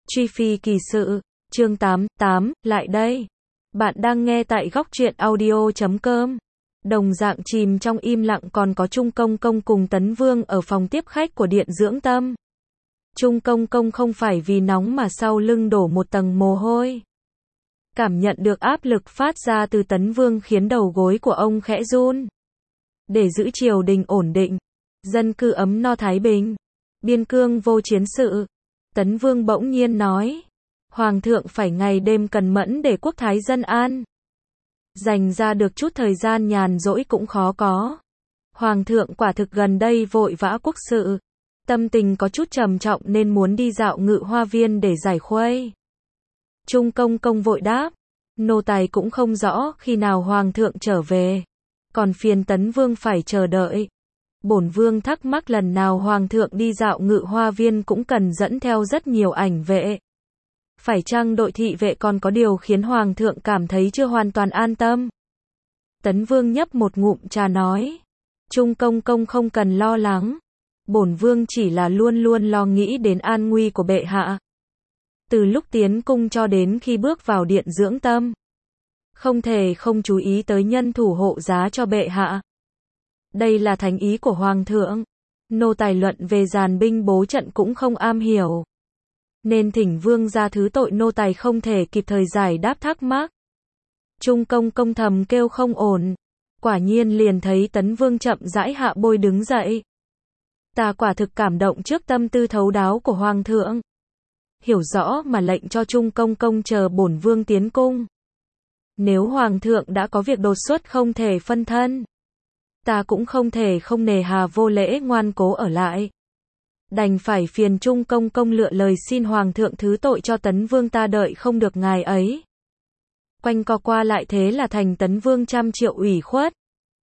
Truy Phi kỳ sự, chương 88, lại đây. Bạn đang nghe tại góc truyện audio.com. Đồng dạng chìm trong im lặng còn có Trung Công Công cùng Tấn Vương ở phòng tiếp khách của Điện Dưỡng Tâm. Trung Công Công không phải vì nóng mà sau lưng đổ một tầng mồ hôi. Cảm nhận được áp lực phát ra từ Tấn Vương khiến đầu gối của ông khẽ run. Để giữ triều đình ổn định, dân cư ấm no thái bình, biên cương vô chiến sự, Tấn Vương bỗng nhiên nói, Hoàng thượng phải ngày đêm cần mẫn để quốc thái dân an. Dành ra được chút thời gian nhàn rỗi cũng khó có. Hoàng thượng quả thực gần đây vội vã quốc sự, tâm tình có chút trầm trọng nên muốn đi dạo Ngự Hoa Viên để giải khuây. Trung Công Công vội đáp, nô tài cũng không rõ khi nào Hoàng thượng trở về, còn phiền Tấn Vương phải chờ đợi. Bổn Vương thắc mắc lần nào Hoàng thượng đi dạo Ngự Hoa Viên cũng cần dẫn theo rất nhiều ảnh vệ. Phải chăng đội thị vệ còn có điều khiến Hoàng thượng cảm thấy chưa hoàn toàn an tâm? Tấn Vương nhấp một ngụm trà nói, Trung Công Công không cần lo lắng, bổn Vương chỉ là luôn luôn lo nghĩ đến an nguy của bệ hạ. Từ lúc tiến cung cho đến khi bước vào Điện Dưỡng Tâm, không thể không chú ý tới nhân thủ hộ giá cho bệ hạ. Đây là thành ý của Hoàng thượng. Nô tài luận về dàn binh bố trận cũng không am hiểu, nên thỉnh Vương ra thứ tội nô tài không thể kịp thời giải đáp thắc mắc. Trung Công Công thầm kêu không ổn. Quả nhiên liền thấy Tấn Vương chậm rãi hạ bôi đứng dậy. Ta quả thực cảm động trước tâm tư thấu đáo của Hoàng thượng. Hiểu rõ mà lệnh cho Trung Công Công chờ bổn Vương tiến cung. Nếu Hoàng thượng đã có việc đột xuất không thể phân thân, ta cũng không thể không nề hà vô lễ ngoan cố ở lại. Đành phải phiền Trung Công Công lựa lời xin Hoàng thượng thứ tội cho Tấn Vương ta đợi không được ngài ấy. Quanh co qua lại thế là thành Tấn Vương trăm triệu ủy khuất.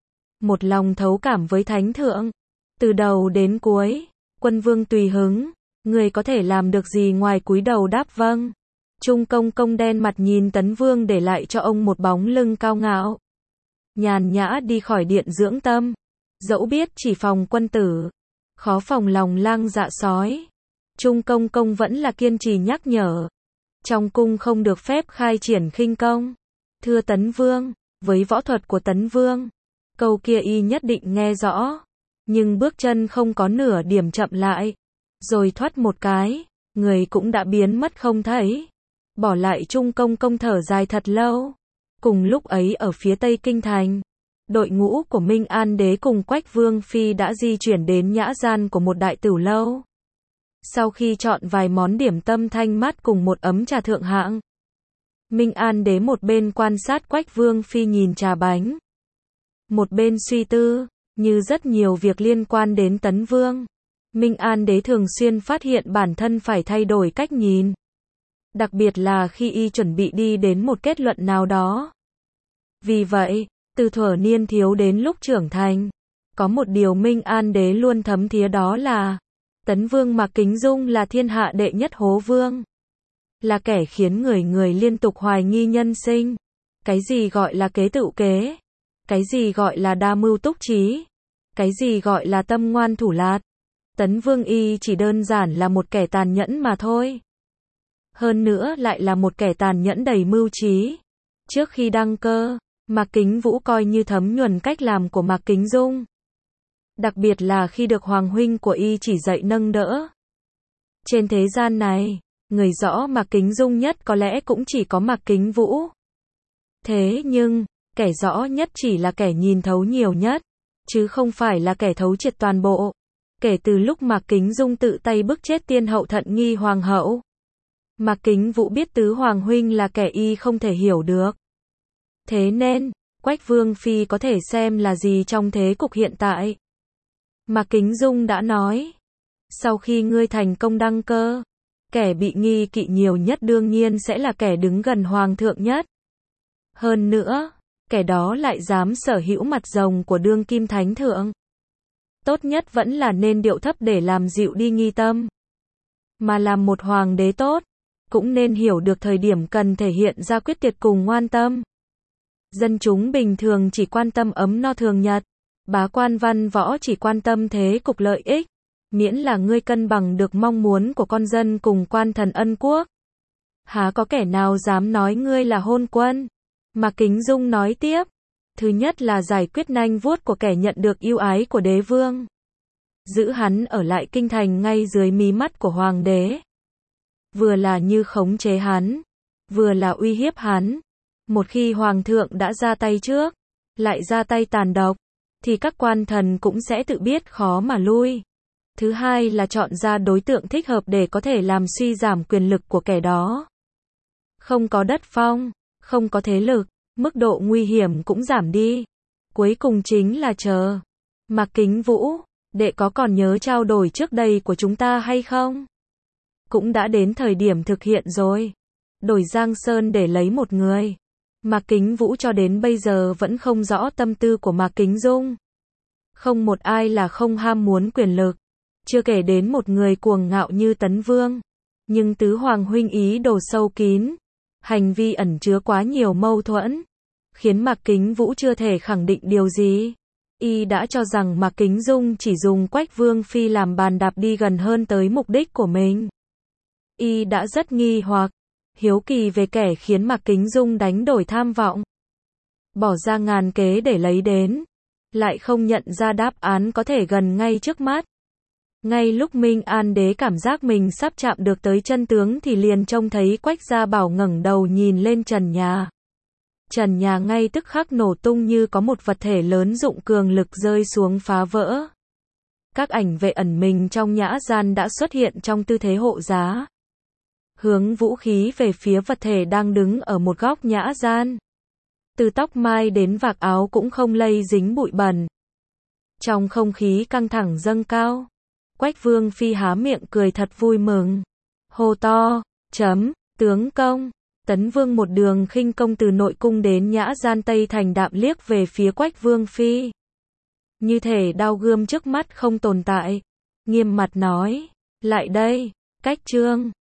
Một lòng thấu cảm với Thánh Thượng. Từ đầu đến cuối, Quân Vương tùy hứng, người có thể làm được gì ngoài cúi đầu đáp vâng. Trung Công Công đen mặt nhìn Tấn Vương để lại cho ông một bóng lưng cao ngạo. Nhàn nhã đi khỏi Điện Dưỡng Tâm. Dẫu biết chỉ phòng quân tử, khó phòng lòng lang dạ sói. Trung Công Công vẫn là kiên trì nhắc nhở. Trong cung không được phép khai triển khinh công. Thưa Tấn Vương, với võ thuật của Tấn Vương, câu kia y nhất định nghe rõ. Nhưng bước chân không có nửa điểm chậm lại. Rồi thoát một cái, người cũng đã biến mất không thấy. Bỏ lại Trung Công Công thở dài thật lâu. Cùng lúc ấy ở phía Tây Kinh Thành, đội ngũ của Minh An Đế cùng Quách Vương Phi đã di chuyển đến nhã gian của một đại tửu lâu. Sau khi chọn vài món điểm tâm thanh mát cùng một ấm trà thượng hạng, Minh An Đế một bên quan sát Quách Vương Phi nhìn trà bánh, một bên suy tư. Như rất nhiều việc liên quan đến Tấn Vương, Minh An Đế thường xuyên phát hiện bản thân phải thay đổi cách nhìn. Đặc biệt là khi y chuẩn bị đi đến một kết luận nào đó. Vì vậy, từ thuở niên thiếu đến lúc trưởng thành, có một điều Minh An Đế luôn thấm thía đó là Tấn Vương Mạc Kính Dung là thiên hạ đệ nhất hố vương. Là kẻ khiến người người liên tục hoài nghi nhân sinh. Cái gì gọi là kế tựu kế? Cái gì gọi là đa mưu túc trí? Cái gì gọi là tâm ngoan thủ lạt? Tấn Vương y chỉ đơn giản là một kẻ tàn nhẫn mà thôi. Hơn nữa lại là một kẻ tàn nhẫn đầy mưu trí. Trước khi đăng cơ, Mạc Kính Vũ coi như thấm nhuần cách làm của Mạc Kính Dung. Đặc biệt là khi được Hoàng huynh của y chỉ dạy nâng đỡ. Trên thế gian này, người rõ Mạc Kính Dung nhất có lẽ cũng chỉ có Mạc Kính Vũ. Thế nhưng, kẻ rõ nhất chỉ là kẻ nhìn thấu nhiều nhất, chứ không phải là kẻ thấu triệt toàn bộ. Kể từ lúc Mạc Kính Dung tự tay bức chết tiên hậu Thận Nghi hoàng hậu, Mạc Kính Vũ biết tứ hoàng huynh là kẻ y không thể hiểu được. Thế nên, Quách Vương Phi có thể xem là gì trong thế cục hiện tại. Mạc Kính Dung đã nói, sau khi ngươi thành công đăng cơ, kẻ bị nghi kỵ nhiều nhất đương nhiên sẽ là kẻ đứng gần hoàng thượng nhất. Hơn nữa, kẻ đó lại dám sở hữu mặt rồng của đương kim thánh thượng. Tốt nhất vẫn là nên điệu thấp để làm dịu đi nghi tâm. Mà làm một hoàng đế tốt, cũng nên hiểu được thời điểm cần thể hiện ra quyết tuyệt cùng ngoan tâm. Dân chúng bình thường chỉ quan tâm ấm no thường nhật, bá quan văn võ chỉ quan tâm thế cục lợi ích. Miễn là ngươi cân bằng được mong muốn của con dân cùng quan thần ân quốc, Há có kẻ nào dám nói ngươi là hôn quân? Mạc Kính Dung nói tiếp. Thứ nhất là giải quyết nanh vuốt của kẻ nhận được ưu ái của đế vương. Giữ hắn ở lại kinh thành ngay dưới mí mắt của hoàng đế. Vừa là như khống chế hắn, vừa là uy hiếp hắn. Một khi hoàng thượng đã ra tay trước, lại ra tay tàn độc, thì các quan thần cũng sẽ tự biết khó mà lui. Thứ hai là chọn ra đối tượng thích hợp để có thể làm suy giảm quyền lực của kẻ đó. Không có đất phong, không có thế lực, mức độ nguy hiểm cũng giảm đi. Cuối cùng chính là chờ. Mạc Kính Vũ, đệ có còn nhớ trao đổi trước đây của chúng ta hay không? Cũng đã đến thời điểm thực hiện rồi. Đổi Giang Sơn để lấy một người. Mạc Kính Vũ cho đến bây giờ vẫn không rõ tâm tư của Mạc Kính Dung. Không một ai là không ham muốn quyền lực. Chưa kể đến một người cuồng ngạo như Tấn Vương. Nhưng tứ hoàng huynh ý đồ sâu kín. Hành vi ẩn chứa quá nhiều mâu thuẫn. Khiến Mạc Kính Vũ chưa thể khẳng định điều gì. Y đã cho rằng Mạc Kính Dung chỉ dùng Quách Vương Phi làm bàn đạp đi gần hơn tới mục đích của mình. Y đã rất nghi hoặc, hiếu kỳ về kẻ khiến Mạc Kính Dung đánh đổi tham vọng. Bỏ ra ngàn kế để lấy đến. Lại không nhận ra đáp án có thể gần ngay trước mắt. Ngay lúc Minh An Đế cảm giác mình sắp chạm được tới chân tướng thì liền trông thấy Quách Gia Bảo ngẩng đầu nhìn lên trần nhà. Trần nhà ngay tức khắc nổ tung như có một vật thể lớn dụng cường lực rơi xuống phá vỡ. Các ảnh vệ ẩn mình trong nhã gian đã xuất hiện trong tư thế hộ giá. Hướng vũ khí về phía vật thể đang đứng ở một góc nhã gian. Từ tóc mai đến vạt áo cũng không lây dính bụi bẩn. Trong không khí căng thẳng dâng cao, Quách Vương Phi há miệng cười thật vui mừng. Hô to, tướng công. Tấn Vương một đường khinh công từ nội cung đến nhã gian Tây Thành đạm liếc về phía Quách Vương Phi. Như thể đao gươm trước mắt không tồn tại. Nghiêm mặt nói, lại đây, Cách Trương.